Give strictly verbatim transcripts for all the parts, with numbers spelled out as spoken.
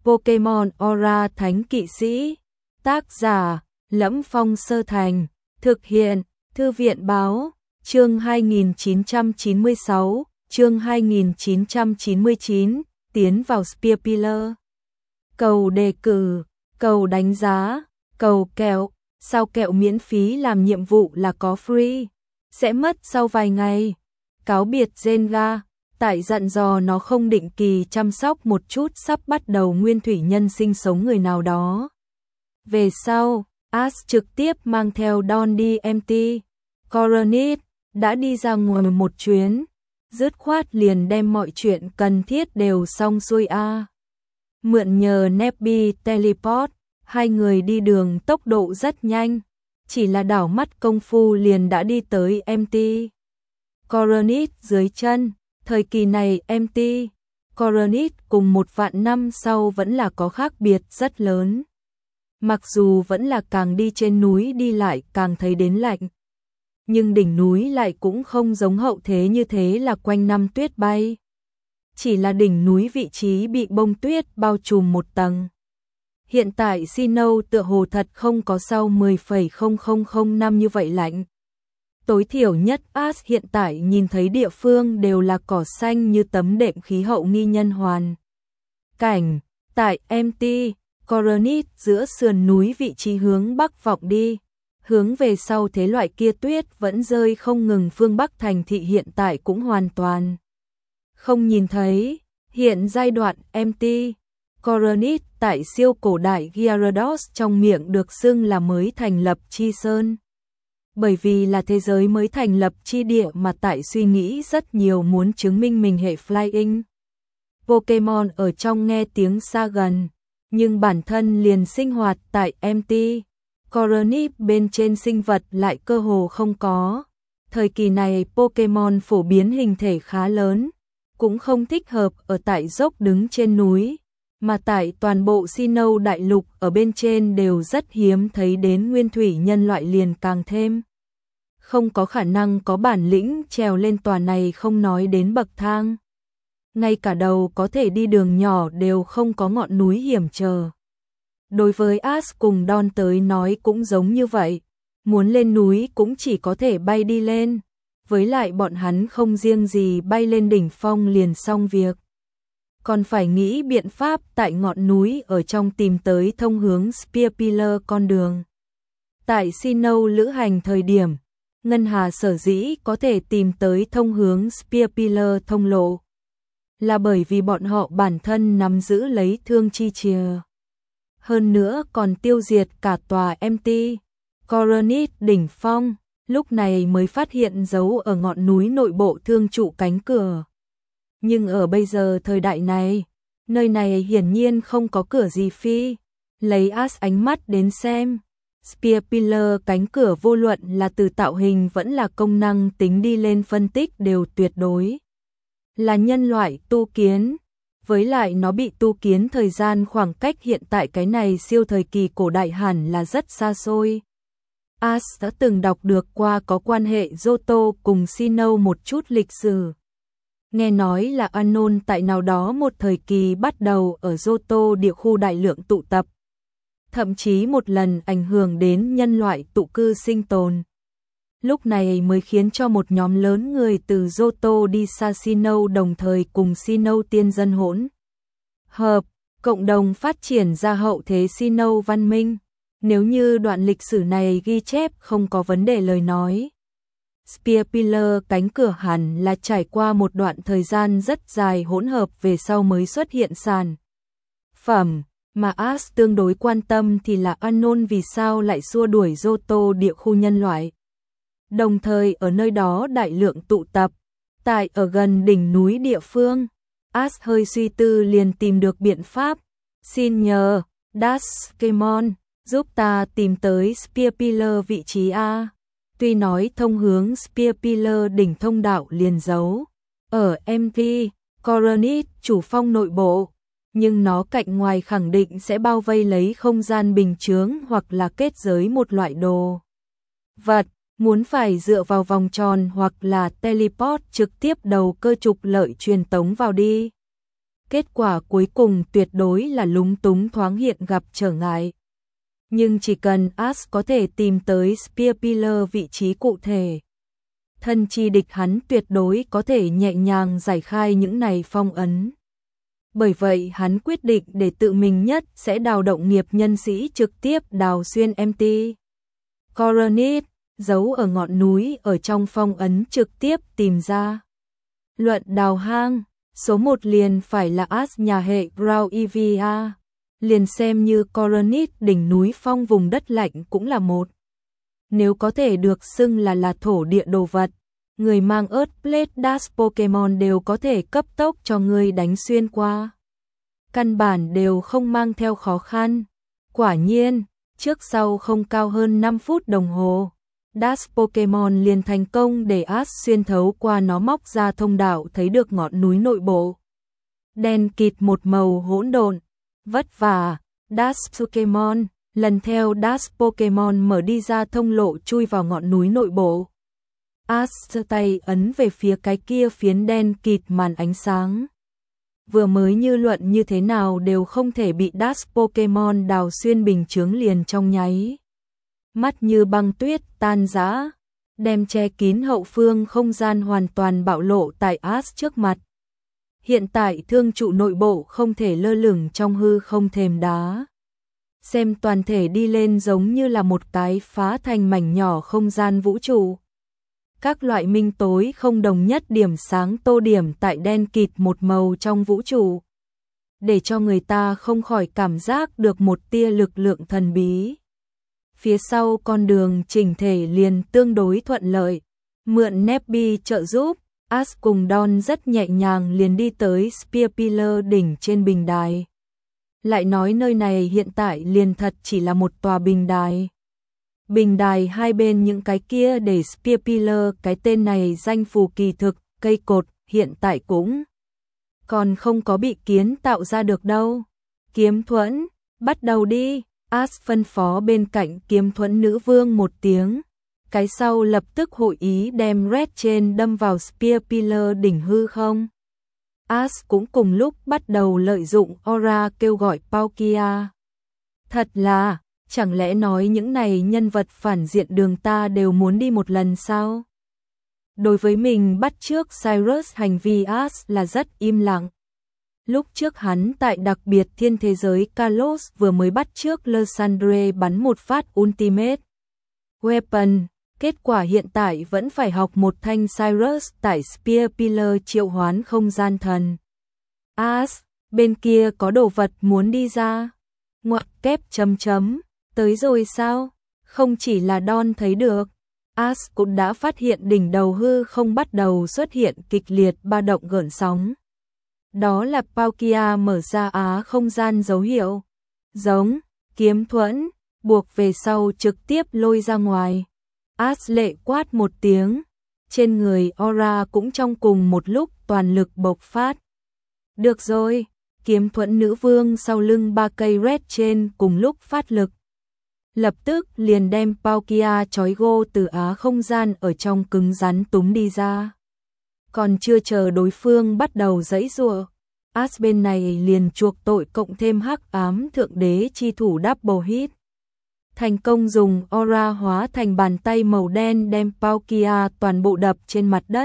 Pokemon Aura Thánh Kỵ Sĩ. Tác giả: Lẫm Phong Sơ Thành. Thực hiện: Thư viện báo. Chương hai nghìn chín trăm chín mươi sáu, chương hai nghìn chín trăm chín mươi chín, tiến vào Spear Pillar. Cầu đề cử, cầu đánh giá, cầu kẹo, sao kẹo miễn phí làm nhiệm vụ là có free, sẽ mất sau vài ngày. Cáo biệt Zenga, tại dặn dò nó không định kỳ chăm sóc một chút sắp bắt đầu nguyên thủy nhân sinh sống người nào đó. Về sau, Ash trực tiếp mang theo Dawn đi em tê. Coronet đã đi ra ngoài một chuyến, dứt khoát liền đem mọi chuyện cần thiết đều xong xuôi a. À. Mượn nhờ Nebby Teleport, hai người đi đường tốc độ rất nhanh, chỉ là đảo mắt công phu liền đã đi tới em tê. Coronet dưới chân, thời kỳ này em tê. Coronet cùng một vạn năm sau vẫn là có khác biệt rất lớn. Mặc dù vẫn là càng đi trên núi đi lại càng thấy đến lạnh, nhưng đỉnh núi lại cũng không giống hậu thế như thế là quanh năm tuyết bay. Chỉ là đỉnh núi vị trí bị bông tuyết bao trùm một tầng. Hiện tại Sinnoh tựa hồ thật không có sau mười phẩy không không không năm như vậy lạnh. Tối thiểu nhất Ash hiện tại nhìn thấy địa phương đều là cỏ xanh như tấm đệm khí hậu nghi nhân hoàn. Cảnh, tại em tê, Coronet giữa sườn núi vị trí hướng bắc vọng đi. Hướng về sau thế loại kia tuyết vẫn rơi không ngừng, phương Bắc thành thị hiện tại cũng hoàn toàn không nhìn thấy. Hiện giai đoạn em tê, Coronet tại siêu cổ đại Gyarados trong miệng được xưng là mới thành lập chi sơn. Bởi vì là thế giới mới thành lập chi địa mà tại suy nghĩ rất nhiều muốn chứng minh mình hệ Flying Pokemon ở trong nghe tiếng xa gần, nhưng bản thân liền sinh hoạt tại em tê. Coronet bên trên sinh vật lại cơ hồ không có. Thời kỳ này Pokemon phổ biến hình thể khá lớn, cũng không thích hợp ở tại dốc đứng trên núi, mà tại toàn bộ Sinnoh đại lục ở bên trên đều rất hiếm thấy đến nguyên thủy nhân loại liền càng thêm. Không có khả năng có bản lĩnh trèo lên tòa này không nói đến bậc thang. Ngay cả đầu có thể đi đường nhỏ đều không có ngọn núi hiểm trở. Đối với Ash cùng Dawn tới nói cũng giống như vậy, muốn lên núi cũng chỉ có thể bay đi lên, với lại bọn hắn không riêng gì bay lên đỉnh phong liền xong việc. Còn phải nghĩ biện pháp tại ngọn núi ở trong tìm tới thông hướng Spear Pillar con đường. Tại Sinnoh lữ hành thời điểm, Ngân Hà sở dĩ có thể tìm tới thông hướng Spear Pillar thông lộ, là bởi vì bọn họ bản thân nắm giữ lấy thương chi chìa. Hơn nữa còn tiêu diệt cả tòa em tê. Coronet đỉnh phong, lúc này mới phát hiện dấu ở ngọn núi nội bộ thương trụ cánh cửa. Nhưng ở bây giờ thời đại này, nơi này hiển nhiên không có cửa gì phi. Lấy Ash ánh mắt đến xem, Spear Pillar cánh cửa vô luận là từ tạo hình vẫn là công năng tính đi lên phân tích đều tuyệt đối là nhân loại tu kiến. Với lại nó bị tu kiến thời gian khoảng cách hiện tại cái này siêu thời kỳ cổ đại hẳn là rất xa xôi. Ash đã từng đọc được qua có quan hệ Johto cùng Sinnoh một chút lịch sử. Nghe nói là Anon tại nào đó một thời kỳ bắt đầu ở Johto địa khu đại lượng tụ tập. Thậm chí một lần ảnh hưởng đến nhân loại tụ cư sinh tồn. Lúc này mới khiến cho một nhóm lớn người từ Johto đi xa Sinnoh đồng thời cùng Sinnoh tiên dân hỗn hợp, cộng đồng phát triển ra hậu thế Sinnoh văn minh. Nếu như đoạn lịch sử này ghi chép không có vấn đề lời nói, Spear Pillar cánh cửa hẳn là trải qua một đoạn thời gian rất dài hỗn hợp về sau mới xuất hiện sản phẩm. Mà Ash tương đối quan tâm thì là Anon vì sao lại xua đuổi Johto địa khu nhân loại. Đồng thời ở nơi đó đại lượng tụ tập, tại ở gần đỉnh núi địa phương, Ash hơi suy tư liền tìm được biện pháp. Xin nhờ, Daskemon, giúp ta tìm tới Spear Pillar vị trí A. Tuy nói thông hướng Spear Pillar đỉnh thông đạo liền giấu ở em tê, Coronet chủ phong nội bộ, nhưng nó cạnh ngoài khẳng định sẽ bao vây lấy không gian bình chướng hoặc là kết giới một loại đồ vật. Muốn phải dựa vào vòng tròn hoặc là teleport trực tiếp đầu cơ trục lợi truyền tống vào đi. Kết quả cuối cùng tuyệt đối là lúng túng thoáng hiện gặp trở ngại. Nhưng chỉ cần Ash có thể tìm tới Spear Pillar vị trí cụ thể, thân chi địch hắn tuyệt đối có thể nhẹ nhàng giải khai những này phong ấn. Bởi vậy hắn quyết định để tự mình nhất sẽ đào động nghiệp nhân sĩ trực tiếp đào xuyên em tê. Coronet, giấu ở ngọn núi ở trong phong ấn trực tiếp tìm ra. Luận đào hang, số một liền phải là Ash nhà hệ Ground Evia. Liền xem như Coronet đỉnh núi phong vùng đất lạnh cũng là một. Nếu có thể được xưng là là thổ địa đồ vật, người mang Earthblade Dash Pokemon đều có thể cấp tốc cho người đánh xuyên qua. Căn bản đều không mang theo khó khăn. Quả nhiên, trước sau không cao hơn năm phút đồng hồ, Dash Pokemon liền thành công để Ash xuyên thấu qua nó móc ra thông đạo thấy được ngọn núi nội bộ. Đen kịt một màu hỗn độn, vất vả, Dash Pokemon, lần theo Dash Pokemon mở đi ra thông lộ chui vào ngọn núi nội bộ. Ash giơ tay ấn về phía cái kia phiến đen kịt màn ánh sáng. Vừa mới như luận như thế nào đều không thể bị Dash Pokemon đào xuyên bình chướng liền trong nháy. Mắt như băng tuyết tan rã, đem che kín hậu phương không gian hoàn toàn bạo lộ tại Ash trước mặt. Hiện tại thương trụ nội bộ không thể lơ lửng trong hư không thềm đá. Xem toàn thể đi lên giống như là một cái phá thành mảnh nhỏ không gian vũ trụ. Các loại minh tối không đồng nhất điểm sáng tô điểm tại đen kịt một màu trong vũ trụ, để cho người ta không khỏi cảm giác được một tia lực lượng thần bí. Phía sau con đường chỉnh thể liền tương đối thuận lợi, mượn Nebby trợ giúp, Ash cùng Dawn rất nhẹ nhàng liền đi tới Spear Pillar đỉnh trên bình đài. Lại nói nơi này hiện tại liền thật chỉ là một tòa bình đài. Bình đài hai bên những cái kia để Spear Pillar, cái tên này danh phù kỳ thực, cây cột, hiện tại cũng còn không có bị kiến tạo ra được đâu. Kiếm thuẫn, bắt đầu đi, Ash phân phó bên cạnh kiếm thuẫn nữ vương một tiếng. Cái sau lập tức hội ý đem Red trên đâm vào Spear Pillar đỉnh hư không. Ash cũng cùng lúc bắt đầu lợi dụng Aura kêu gọi Palkia. Thật là, chẳng lẽ nói những này nhân vật phản diện đường ta đều muốn đi một lần sao? Đối với mình bắt trước Cyrus hành vi Ash là rất im lặng. Lúc trước hắn tại đặc biệt thiên thế giới Kalos vừa mới bắt trước Lysandre bắn một phát Ultimate Weapon. Kết quả hiện tại vẫn phải học một thanh Cyrus tại Spear Pillar triệu hoán không gian thần. Ash, bên kia có đồ vật muốn đi ra. Ngoặc kép chấm chấm, tới rồi sao? Không chỉ là Dawn thấy được, Ash cũng đã phát hiện đỉnh đầu hư không bắt đầu xuất hiện kịch liệt ba động gợn sóng. Đó là Palkia mở ra á không gian dấu hiệu. Giống, kiếm thuẫn, buộc về sau trực tiếp lôi ra ngoài. Ash lệ quát một tiếng, trên người Aura cũng trong cùng một lúc toàn lực bộc phát. Được rồi, kiếm thuẫn nữ vương sau lưng ba cây Red trên cùng lúc phát lực. Lập tức liền đem Palkia trói gô từ á không gian ở trong cứng rắn túm đi ra. Còn chưa chờ đối phương bắt đầu giãy giụa, Ash bên này liền chuộc tội cộng thêm hắc ám thượng đế chi thủ double hit. Thành công dùng Aura hóa thành bàn tay màu đen đem Palkia toàn bộ đập trên mặt đất.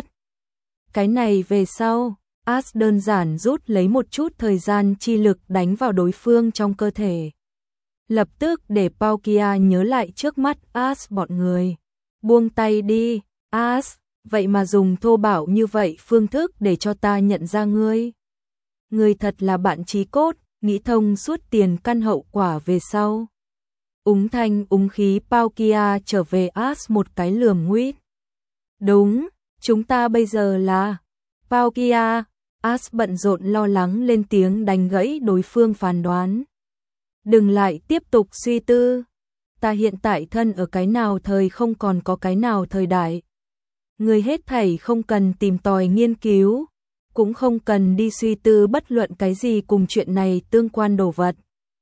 Cái này về sau, Ash đơn giản rút lấy một chút thời gian chi lực đánh vào đối phương trong cơ thể. Lập tức để Palkia nhớ lại trước mắt Ash bọn người. Buông tay đi, Ash, vậy mà dùng thô bạo như vậy phương thức để cho ta nhận ra ngươi. Ngươi thật là bạn chí cốt, nghĩ thông suốt tiền căn hậu quả về sau. Úng thanh úng khí Palkia trở về Ash một cái lườm nguýt. Đúng, chúng ta bây giờ là Palkia. Ash bận rộn lo lắng lên tiếng đánh gãy đối phương phán đoán. Đừng lại tiếp tục suy tư. Ta hiện tại thân ở cái nào thời không còn có cái nào thời đại. Người hết thảy không cần tìm tòi nghiên cứu, cũng không cần đi suy tư bất luận cái gì cùng chuyện này tương quan đồ vật.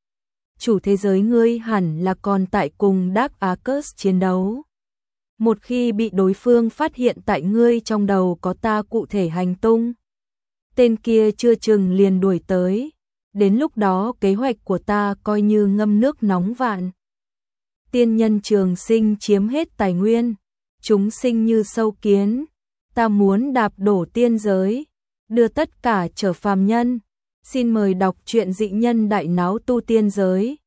Chủ thế giới ngươi hẳn là còn tại cùng Dark Arcus chiến đấu. Một khi bị đối phương phát hiện tại ngươi trong đầu có ta cụ thể hành tung, tên kia chưa chừng liền đuổi tới. Đến lúc đó kế hoạch của ta coi như ngâm nước nóng vạn. Tiên nhân trường sinh chiếm hết tài nguyên, chúng sinh như sâu kiến, ta muốn đạp đổ tiên giới, đưa tất cả trở phàm nhân. Xin mời đọc truyện Dị Nhân Đại Náo Tu Tiên Giới.